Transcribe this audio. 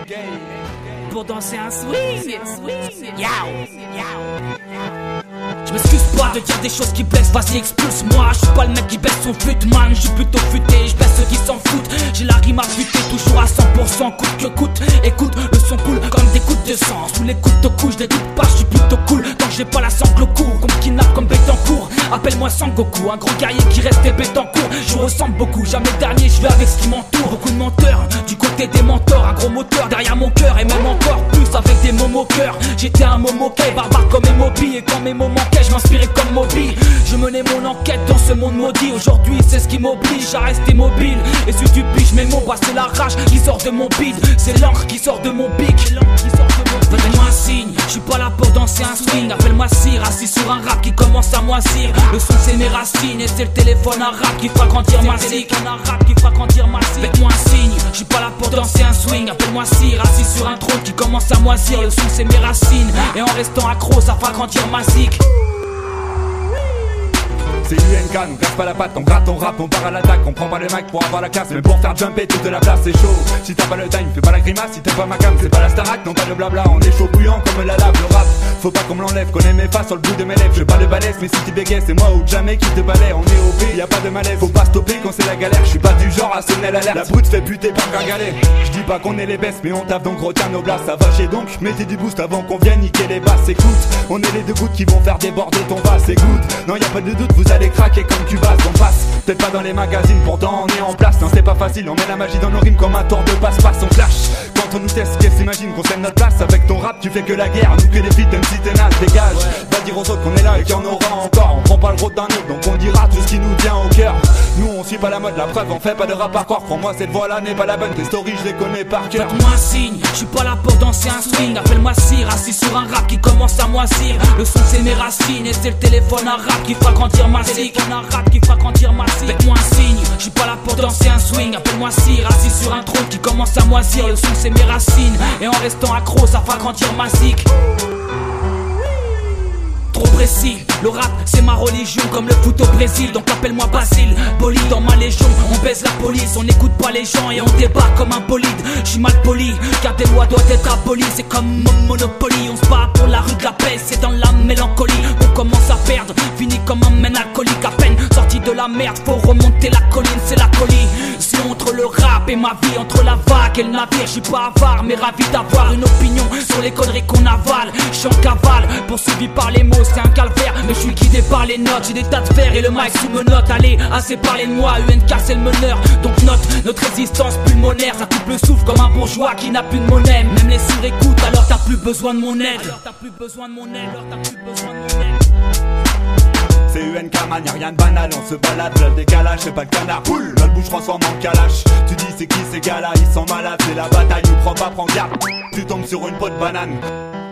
pour danser un swing. Je m'excuse pas de dire des choses qui blessent, vas-y expulse-moi. Je suis pas le mec qui baisse son fut, man, je suis plutôt futé. Je baisse ceux qui s'en foutent, j'ai la rime à buter. Toujours à 100%, coûte que coûte. Écoute, le son coule comme des gouttes de sang. Sous les coups de couche, des doutes pas, je suis plutôt cool. Tant que j'ai pas la sangle au cou, qu'on me kidnappe comme Bétancourt. Appelle-moi Sangoku, un gros guerrier qui restait Bétancourt. Je ressemble beaucoup, jamais dernier, je vais avec ce qui m'entoure. Beaucoup de menteurs, du côté des mentors. Un gros moteur derrière mon cœur, et même encore plus avec des mots au cœur. J'étais un momoquet, barbare comme Moby. Et quand mes mots manquaient, je m'inspirais comme Moby. Je menais mon enquête dans ce monde maudit. Aujourd'hui c'est ce qui m'oblige à rester mobile. Et si tu piges mes mots, bah c'est la rage qui sort de mon bide. C'est l'encre qui sort de mon bic. Fais-moi un signe, je suis pas là pour danser un swing. Appelle-moi Cyr, assis sur un rap qui commence à moisir. Le son c'est mes racines et c'est le téléphone arabe qui fera grandir ma zik. Faites-moi un signe, je suis pas là pour danser un swing. Appelle-moi Cyr, assis sur un trône qui commence à moisir. Le son c'est mes racines et en restant accro ça fera grandir ma zik. C'est UNK, nous casse pas la patte, on gratte, on rappe, on part à l'attaque. On prend pas les mics pour avoir la classe, mais pour faire jumper toute la place c'est chaud. Si t'as pas le time, fais pas la grimace, si t'aimes pas ma cam, c'est pas la Starac, non pas de blabla. On est chaud bouillant comme la lave, le rap, faut pas qu'on me l'enlève. Connais mes faces sur le bout de mes lèvres, je pas de balèze, mais si tu bégayes c'est moi ou jamais qui te balaie. On est OP, y a pas de malaise, faut pas stopper quand c'est la galère. Je suis pas du genre à sonner l'alerte, la brute fait buter par gringalet. Je dis pas qu'on est les bestes, mais on tape donc retiens nos blasts. Ça va chez donc, mettez du boost avant qu'on vienne niquer les basses. Écoute, on est les deux gouttes qui vont faire déborder ton vase, c'est good. Non y a pas de doute, vous allez craquer comme tu on passe, peut-être pas dans les magazines, pourtant on est en place. Non c'est pas facile, on met la magie dans nos rimes comme un tour de passe-passe. On clash, quand on nous teste, qu'est-ce s'imagine qu'on cède notre place. Avec ton rap tu fais que la guerre, nous que les feats, même si t'es naze, dégage. Va dire aux autres qu'on est là et qu'il y en aura encore. On prend pas le rôle d'un autre, donc on dira tout ce qui nous tient au cœur. Nous on suit pas la mode, la preuve, on fait pas de rap par croire. Crois-moi cette voix là n'est pas la bonne, tes stories je les connais par cœur. Faites-moi un signe, je suis pas là pour danser un swing. Appelle-moi Cyr, assis sur un rap qui commence à moisir. Le son c'est mes racines et c'est le téléphone arabe qui fera grandir ma zik. Faites-moi un signe, je suis pas là pour danser un swing. Appelle-moi Cyr, assis sur un trône qui commence à moisir. Le son c'est mes racines et en restant accro ça fera grandir ma zik. Trop précis, le rap c'est ma religion comme le foot au Brésil. Donc appelle-moi Basile, poli dans ma légion. On baise la police, on n'écoute pas les gens et on débat comme un bolide. Je suis mal poli, car des lois doivent être abolies. C'est comme mon Monopoly, on se bat pour la rue de la paix. C'est dans la mélancolie, on commence à perdre. Fini comme un mène alcoolique, à peine sorti de la merde. Faut remonter la colline, c'est la colie. C'est entre le rap et ma vie, entre la vague et le navire. Je suis pas avare, mais ravi d'avoir une opinion sur les conneries qu'on avale. Je suis en cavale, poursuivi par les mots. C'est un calvaire, mais je suis guidé par les notes. J'ai des tas de fer et le mic sous menottes. Allez, assez parlé de moi, UNK c'est le meneur. Donc note notre résistance pulmonaire. Ça coupe le souffle comme un bourgeois qui n'a plus de monnaie. Même les sourds écoutent, alors t'as plus besoin de mon aide. C'est UNK man, y'a rien de banal, on se balade, le décalage, c'est pas le canard. Poule, notre bouche transforme en calache. Tu dis c'est qui ces gars-là, ils sont malades, c'est la bataille, nous prends pas, prends garde. Tu tombes sur une peau de banane.